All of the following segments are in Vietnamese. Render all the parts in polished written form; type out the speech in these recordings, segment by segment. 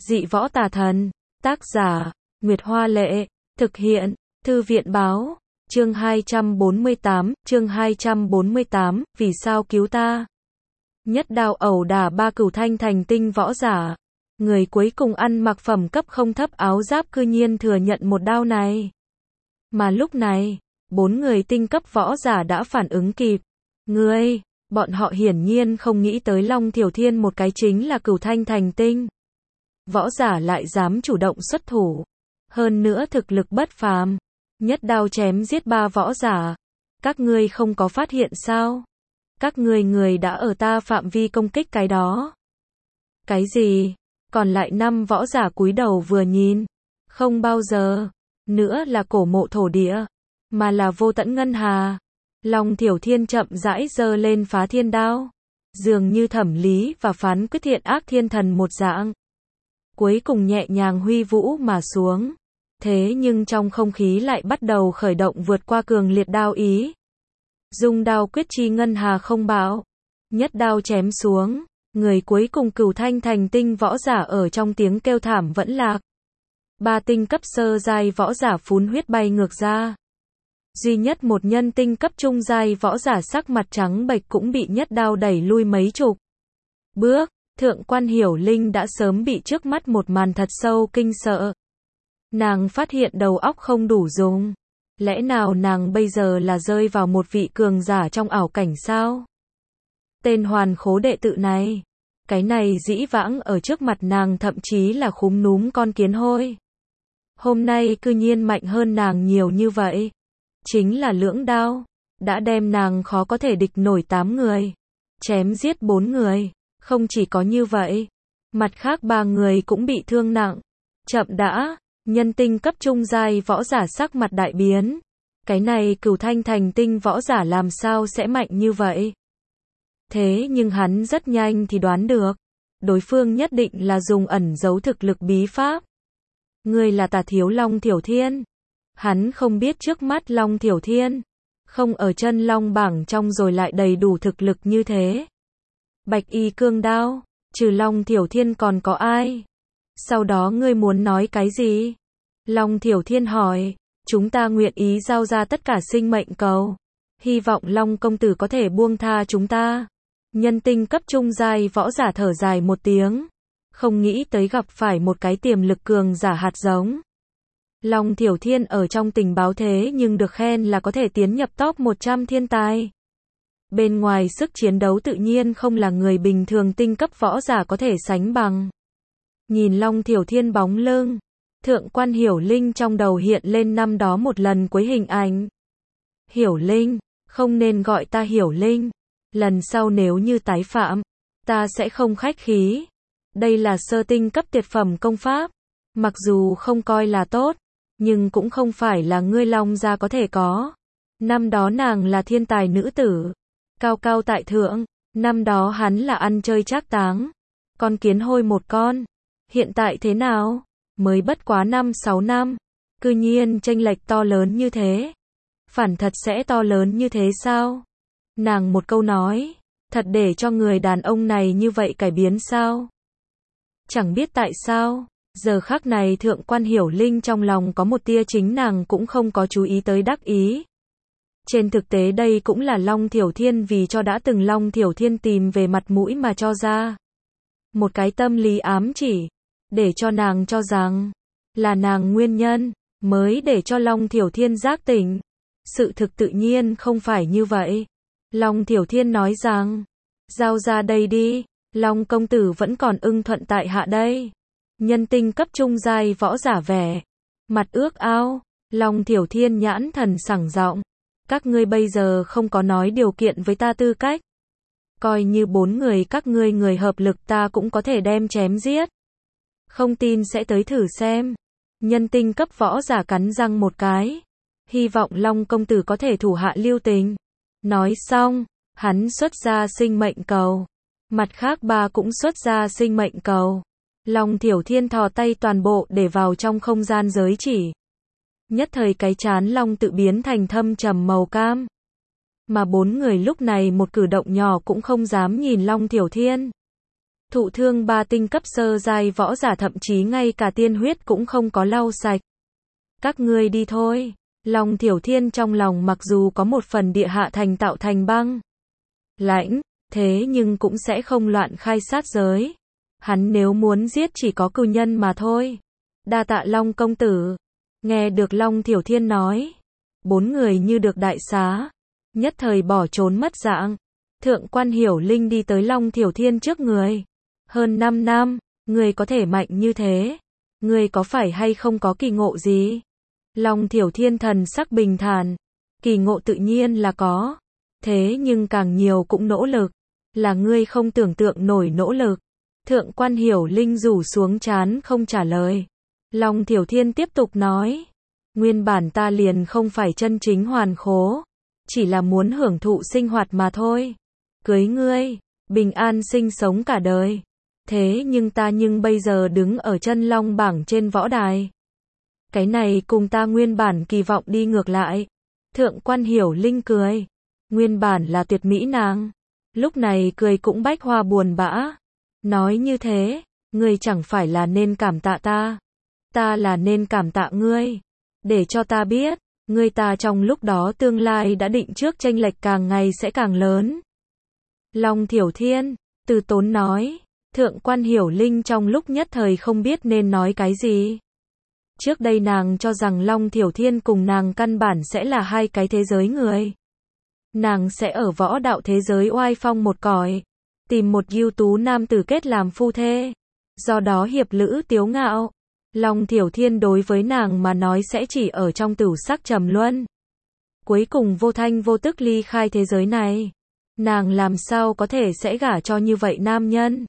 Dị võ tà thần. Tác giả, Nguyệt Hoa Lệ. Thực hiện, Thư viện Báo. Chương 248, vì sao cứu ta? Nhất đao ẩu đả ba cửu thanh thành tinh võ giả. Người cuối cùng ăn mặc phẩm cấp không thấp áo giáp cư nhiên thừa nhận một đao này. Mà lúc này, 4 người tinh cấp võ giả đã phản ứng kịp. Bọn họ hiển nhiên không nghĩ tới Long Thiểu Thiên một cái chính là cửu thanh thành tinh võ giả lại dám chủ động xuất thủ. Hơn nữa thực lực bất phàm. Nhất đao chém giết 3 võ giả. Các ngươi không có phát hiện sao? Các người đã ở ta phạm vi công kích cái đó. Cái gì? Còn lại 5 võ giả cúi đầu vừa nhìn. Không bao giờ nữa là cổ mộ thổ địa, mà là vô tận ngân hà. Long Thiểu Thiên chậm rãi giơ lên phá thiên đao. Dường như thẩm lý và phán quyết thiện ác thiên thần một dạng. Cuối cùng nhẹ nhàng huy vũ mà xuống. Thế nhưng trong không khí lại bắt đầu khởi động vượt qua cường liệt đao ý. Dung đao quyết chi ngân hà không bão. Nhất đao chém xuống. Người cuối cùng cửu thanh thành tinh võ giả ở trong tiếng kêu thảm vẫn lạc. 3 tinh cấp sơ giai võ giả phun huyết bay ngược ra. Duy nhất một nhân tinh cấp trung giai võ giả sắc mặt trắng bệch cũng bị nhất đao đẩy lui mấy chục bước. Thượng quan Hiểu Linh đã sớm bị trước mắt một màn thật sâu kinh sợ. Nàng phát hiện đầu óc không đủ dùng. Lẽ nào nàng bây giờ là rơi vào một vị cường giả trong ảo cảnh sao? Tên hoàn khố đệ tự này. Cái này dĩ vãng ở trước mặt nàng thậm chí là khúm núm con kiến hôi. Hôm nay cư nhiên mạnh hơn nàng nhiều như vậy. Chính là lưỡng đao. Đã đem nàng khó có thể địch nổi 8 người. Chém giết 4 người. Không chỉ có như vậy. Mặt khác 3 người cũng bị thương nặng. Chậm đã. Nhân tinh cấp trung giai võ giả sắc mặt đại biến. Cái này cửu thanh thành tinh võ giả làm sao sẽ mạnh như vậy? Thế nhưng hắn rất nhanh thì đoán được. Đối phương nhất định là dùng ẩn giấu thực lực bí pháp. Người là Tà Thiếu Long Thiểu Thiên. Hắn không biết trước mắt Long Thiểu Thiên không ở chân long bảng trong rồi lại đầy đủ thực lực như thế. Bạch y cương đao, trừ Long Thiểu Thiên còn có ai? Sau đó ngươi muốn nói cái gì? Long Thiểu Thiên hỏi. Chúng ta nguyện ý giao ra tất cả sinh mệnh cầu. Hy vọng Long công tử có thể buông tha chúng ta. Nhân tinh cấp trung giai võ giả thở dài một tiếng. Không nghĩ tới gặp phải một cái tiềm lực cường giả hạt giống. Long Thiểu Thiên ở trong tình báo thế nhưng được khen là có thể tiến nhập top 100 thiên tài. Bên ngoài sức chiến đấu tự nhiên không là người bình thường tinh cấp võ giả có thể sánh bằng. Nhìn Long Thiểu Thiên bóng lưng. Thượng quan Hiểu Linh trong đầu hiện lên năm đó một lần cuối hình ảnh. Hiểu Linh, không nên gọi ta Hiểu Linh. Lần sau nếu như tái phạm, ta sẽ không khách khí. Đây là sơ tinh cấp tuyệt phẩm công pháp. Mặc dù không coi là tốt, nhưng cũng không phải là ngươi Long gia có thể có. Năm đó nàng là thiên tài nữ tử. Cao cao tại thượng. Năm đó hắn là ăn chơi trác táng. Con kiến hôi một con. Hiện tại thế nào? Mới bất quá 5-6 năm. Cư nhiên chênh lệch to lớn như thế. Phản thật sẽ to lớn như thế sao? Nàng một câu nói. Thật để cho người đàn ông này như vậy cải biến sao? Chẳng biết tại sao. Giờ khắc này thượng quan Hiểu Linh trong lòng có một tia chính nàng cũng không có chú ý tới đắc ý. Trên thực tế đây cũng là Long Thiểu Thiên vì cho đã từng Long Thiểu Thiên tìm về mặt mũi mà cho ra. Một cái tâm lý ám chỉ. Để cho nàng cho rằng là nàng nguyên nhân mới để cho Long Thiểu Thiên giác tỉnh. Sự thực tự nhiên không phải như vậy. Long Thiểu Thiên nói rằng, giao ra đây đi, Long công tử vẫn còn ưng thuận tại hạ đây. Nhân tinh cấp trung giai võ giả vẻ mặt ước ao. Long Thiểu Thiên nhãn thần sảng giọng. Các ngươi bây giờ không có nói điều kiện với ta tư cách. Coi như 4 người các ngươi người hợp lực ta cũng có thể đem chém giết. Không tin sẽ tới thử xem. Nhân tinh cấp võ giả cắn răng một cái. Hy vọng Long công tử có thể thủ hạ lưu tình. Nói xong, hắn xuất ra sinh mệnh cầu. Mặt khác 3 cũng xuất ra sinh mệnh cầu. Long Thiểu Thiên thò tay toàn bộ để vào trong không gian giới chỉ. Nhất thời cái chán Long tự biến thành thâm trầm màu cam. Mà 4 người lúc này một cử động nhỏ cũng không dám nhìn Long Thiểu Thiên. Thụ thương 3 tinh cấp sơ giai võ giả thậm chí ngay cả tiên huyết cũng không có lau sạch. Các ngươi đi thôi. Long Thiểu Thiên trong lòng mặc dù có một phần địa hạ thành tạo thành băng lãnh, thế nhưng cũng sẽ không loạn khai sát giới. Hắn nếu muốn giết chỉ có cừu nhân mà thôi. Đa tạ Long công tử. Nghe được Long Thiểu Thiên nói, 4 người như được đại xá, nhất thời bỏ trốn mất dạng. Thượng quan Hiểu Linh đi tới Long Thiểu Thiên trước người. Hơn 5 năm, người có thể mạnh như thế, người có phải hay không có kỳ ngộ gì? Long Thiểu Thiên thần sắc bình thản, kỳ ngộ tự nhiên là có, thế nhưng càng nhiều cũng nỗ lực, là ngươi không tưởng tượng nổi nỗ lực. Thượng quan Hiểu Linh rủ xuống trán không trả lời. Long Thiểu Thiên tiếp tục nói, nguyên bản ta liền không phải chân chính hoàn khố, chỉ là muốn hưởng thụ sinh hoạt mà thôi. Cưới ngươi, bình an sinh sống cả đời. Thế nhưng bây giờ đứng ở chân long bảng trên võ đài. Cái này cùng ta nguyên bản kỳ vọng đi ngược lại. Thượng quan Hiểu Linh cười. Nguyên bản là tuyệt mỹ nàng. Lúc này cười cũng bách hoa buồn bã. Nói như thế, ngươi chẳng phải là nên cảm tạ ta. Ta là nên cảm tạ ngươi. Để cho ta biết, ngươi ta trong lúc đó tương lai đã định trước chênh lệch càng ngày sẽ càng lớn. Long Thiểu Thiên, từ tốn nói. Thượng quan Hiểu Linh trong lúc nhất thời không biết nên nói cái gì. Trước đây nàng cho rằng Long Thiểu Thiên cùng nàng căn bản sẽ là hai cái thế giới người. Nàng sẽ ở võ đạo thế giới oai phong một cõi, tìm một ưu tú nam tử kết làm phu thê. Do đó hiệp lữ tiếu ngạo. Long Thiểu Thiên đối với nàng mà nói sẽ chỉ ở trong tửu sắc trầm luân. Cuối cùng vô thanh vô tức ly khai thế giới này. Nàng làm sao có thể sẽ gả cho như vậy nam nhân.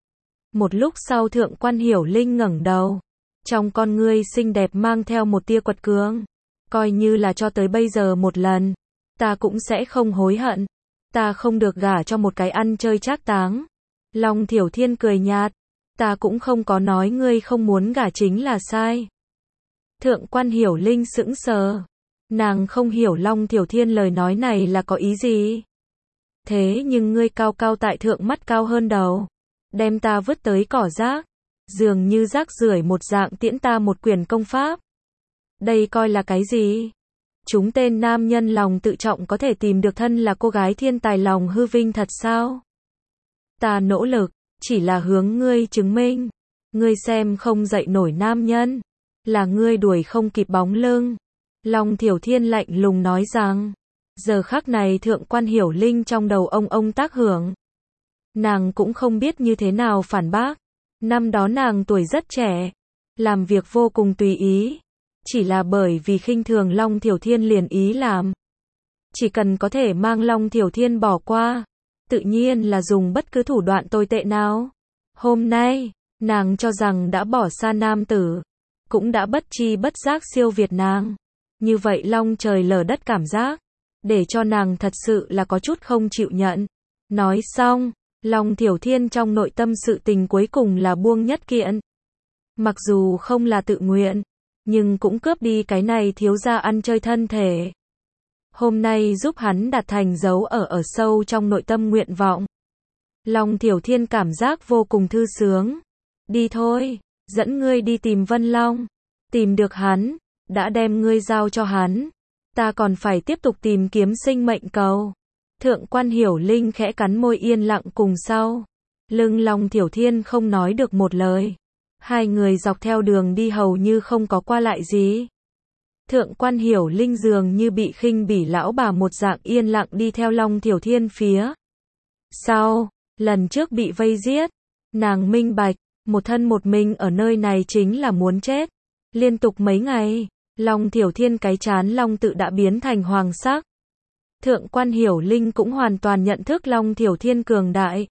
Một lúc sau Thượng quan Hiểu Linh ngẩng đầu. Trong con ngươi xinh đẹp mang theo một tia quật cường. Coi như là cho tới bây giờ một lần, ta cũng sẽ không hối hận. Ta không được gả cho một cái ăn chơi trác táng. Long Thiểu Thiên cười nhạt. Ta cũng không có nói ngươi không muốn gả chính là sai. Thượng quan Hiểu Linh sững sờ. Nàng không hiểu Long Thiểu Thiên lời nói này là có ý gì. Thế nhưng ngươi cao cao tại thượng mắt cao hơn đầu. Đem ta vứt tới cỏ rác. Dường như rác rưởi một dạng tiễn ta một quyển công pháp. Đây coi là cái gì? Chúng tên nam nhân lòng tự trọng có thể tìm được thân là cô gái thiên tài lòng hư vinh thật sao? Ta nỗ lực, chỉ là hướng ngươi chứng minh. Ngươi xem không dậy nổi nam nhân. Là ngươi đuổi không kịp bóng lưng. Long Thiểu Thiên lạnh lùng nói rằng. Giờ khắc này Thượng quan Hiểu Linh trong đầu ông tác hưởng. Nàng cũng không biết như thế nào phản bác. Năm đó nàng tuổi rất trẻ, làm việc vô cùng tùy ý, chỉ là bởi vì khinh thường Long Thiểu Thiên liền ý làm. Chỉ cần có thể mang Long Thiểu Thiên bỏ qua, tự nhiên là dùng bất cứ thủ đoạn tồi tệ nào. Hôm nay, nàng cho rằng đã bỏ xa nam tử, cũng đã bất tri bất giác siêu việt nàng. Như vậy long trời lở đất cảm giác, để cho nàng thật sự là có chút không chịu nhận. Nói xong, Long Thiểu Thiên trong nội tâm sự tình cuối cùng là buông nhất kiện. Mặc dù không là tự nguyện, nhưng cũng cướp đi cái này thiếu gia ăn chơi thân thể. Hôm nay giúp hắn đạt thành dấu ở sâu trong nội tâm nguyện vọng. Long Thiểu Thiên cảm giác vô cùng thư sướng. Đi thôi, dẫn ngươi đi tìm Vân Long. Tìm được hắn, đã đem ngươi giao cho hắn. Ta còn phải tiếp tục tìm kiếm sinh mệnh cầu. Thượng quan Hiểu Linh khẽ cắn môi yên lặng cùng sau. Lưng Long Thiểu Thiên không nói được một lời. Hai người dọc theo đường đi hầu như không có qua lại gì. Thượng quan Hiểu Linh dường như bị khinh bỉ lão bà một dạng yên lặng đi theo Long Thiểu Thiên phía sau. Lần trước bị vây giết, nàng minh bạch, một thân một mình ở nơi này chính là muốn chết. Liên tục mấy ngày, Long Thiểu Thiên cái chán long tự đã biến thành hoàng sắc. Thượng quan Hiểu Linh cũng hoàn toàn nhận thức Long Thiểu Thiên cường đại.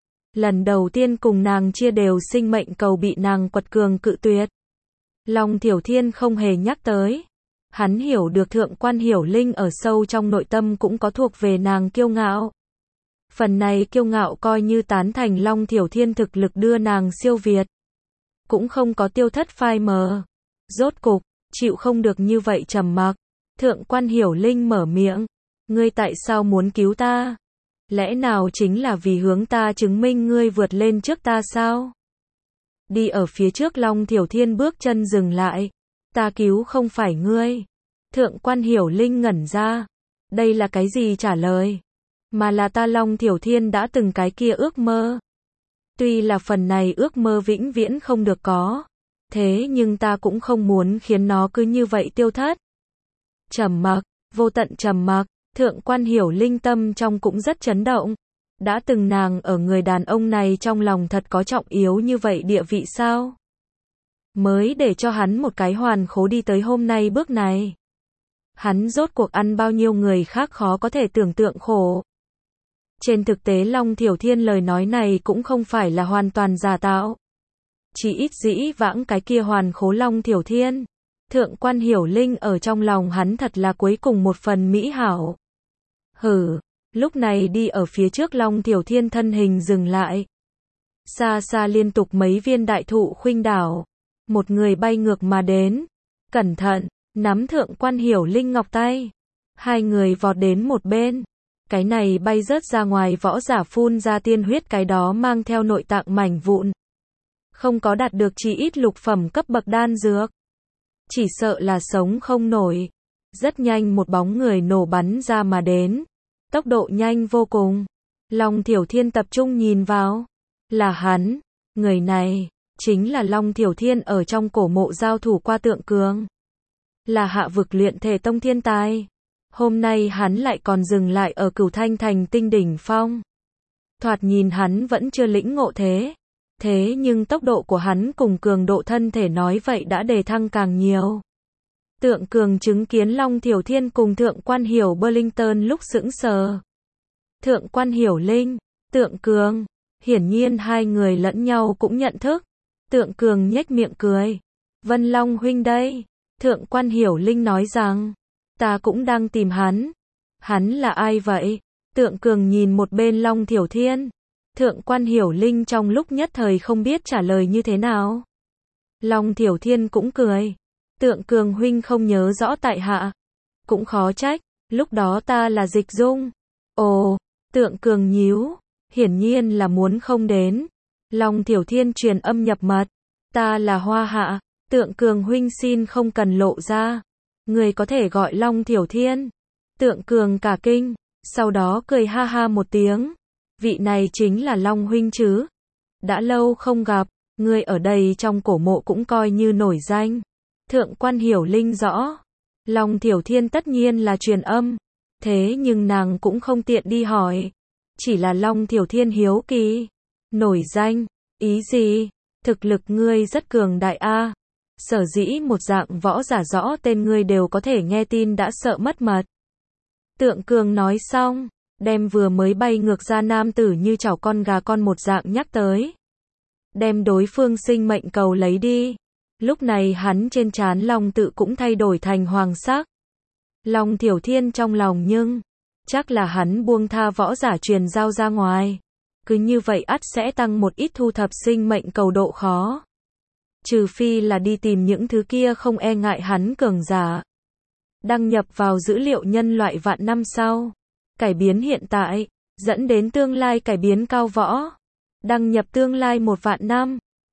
Lần đầu tiên cùng nàng chia đều sinh mệnh cầu bị nàng quật cường cự tuyệt. Long Thiểu Thiên không hề nhắc tới. Hắn hiểu được Thượng quan Hiểu Linh ở sâu trong nội tâm cũng có thuộc về nàng kiêu ngạo. Phần này kiêu ngạo coi như tán thành Long Thiểu Thiên thực lực đưa nàng siêu việt. Cũng không có tiêu thất phai mờ. Rốt cục, chịu không được như vậy trầm mặc. Thượng quan Hiểu Linh mở miệng. Ngươi tại sao muốn cứu ta? Lẽ nào chính là vì hướng ta chứng minh ngươi vượt lên trước ta sao? Đi ở phía trước Long Thiểu Thiên bước chân dừng lại. Ta cứu không phải ngươi. Thượng quan Hiểu Linh ngẩn ra. Đây là cái gì trả lời? Mà là ta Long Thiểu Thiên đã từng cái kia ước mơ. Tuy là phần này ước mơ vĩnh viễn không được có. Thế nhưng ta cũng không muốn khiến nó cứ như vậy tiêu thất. Trầm mặc, vô tận trầm mặc, thượng quan Hiểu Linh tâm trong cũng rất chấn động. Đã từng nàng ở người đàn ông này trong lòng thật có trọng yếu như vậy địa vị sao? Mới để cho hắn một cái hoàn khố đi tới hôm nay bước này. Hắn rốt cuộc ăn bao nhiêu người khác khó có thể tưởng tượng khổ. Trên thực tế Long Thiểu Thiên lời nói này cũng không phải là hoàn toàn giả tạo. Chỉ ít dĩ vãng cái kia hoàn khố Long Thiểu Thiên. Thượng quan Hiểu Linh ở trong lòng hắn thật là cuối cùng một phần mỹ hảo. Lúc này đi ở phía trước Long Thiểu Thiên thân hình dừng lại. Xa xa liên tục mấy viên đại thụ khuynh đảo. Một người bay ngược mà đến. Cẩn thận, nắm thượng quan Hiểu Linh ngọc tay. Hai người vọt đến một bên. Cái này bay rớt ra ngoài võ giả phun ra tiên huyết cái đó mang theo nội tạng mảnh vụn. Không có đạt được chỉ ít lục phẩm cấp bậc đan dược. Chỉ sợ là sống không nổi. Rất nhanh một bóng người nổ bắn ra mà đến. Tốc độ nhanh vô cùng. Long Thiểu Thiên tập trung nhìn vào. Là hắn. Người này chính là Long Thiểu Thiên ở trong cổ mộ giao thủ qua Tượng Cường. Là hạ vực luyện thể tông thiên tài. Hôm nay hắn lại còn dừng lại ở Cửu Thanh Thành Tinh đỉnh phong. Thoạt nhìn hắn vẫn chưa lĩnh ngộ thế. Thế nhưng tốc độ của hắn cùng cường độ thân thể nói vậy đã đề thăng càng nhiều. Tượng Cường chứng kiến Long Thiểu Thiên cùng Thượng quan Hiểu Burlington lúc sững sờ. Thượng quan Hiểu Linh, Tượng Cường, hiển nhiên hai người lẫn nhau cũng nhận thức. Tượng Cường nhếch miệng cười. Vân Long huynh đây. Thượng quan Hiểu Linh nói rằng, ta cũng đang tìm hắn. Hắn là ai vậy? Tượng Cường nhìn một bên Long Thiểu Thiên. Thượng quan Hiểu Linh trong lúc nhất thời không biết trả lời như thế nào. Long Thiểu Thiên cũng cười. Tượng Cường huynh không nhớ rõ tại hạ. Cũng khó trách, lúc đó ta là Dịch Dung. Ồ, Tượng Cường nhíu, hiển nhiên là muốn không đến. Long Thiểu Thiên truyền âm nhập mật. Ta là Hoa Hạ, Tượng Cường huynh xin không cần lộ ra. Người có thể gọi Long Thiểu Thiên. Tượng Cường cả kinh, sau đó cười ha ha một tiếng. Vị này chính là Long huynh chứ? Đã lâu không gặp, ngươi ở đây trong cổ mộ cũng coi như nổi danh. Thượng quan Hiểu Linh rõ. Long Thiểu Thiên tất nhiên là truyền âm. Thế nhưng nàng cũng không tiện đi hỏi. Chỉ là Long Thiểu Thiên hiếu kỳ. Nổi danh, ý gì? Thực lực ngươi rất cường đại a. Sở dĩ một dạng võ giả rõ tên ngươi đều có thể nghe tin đã sợ mất mật. Tượng Cường nói xong, đem vừa mới bay ngược ra nam tử như chảo con gà con một dạng nhắc tới. Đem đối phương sinh mệnh cầu lấy đi. Lúc này hắn trên trán Long tự cũng thay đổi thành hoàng sắc. Long Thiểu Thiên trong lòng nhưng, chắc là hắn buông tha võ giả truyền giao ra ngoài. Cứ như vậy ắt sẽ tăng một ít thu thập sinh mệnh cầu độ khó. Trừ phi là đi tìm những thứ kia không e ngại hắn cường giả. Đăng nhập vào dữ liệu nhân loại vạn năm sau. Cải biến hiện tại, dẫn đến tương lai cải biến cao võ. Đăng nhập tương lai 1 vạn năm.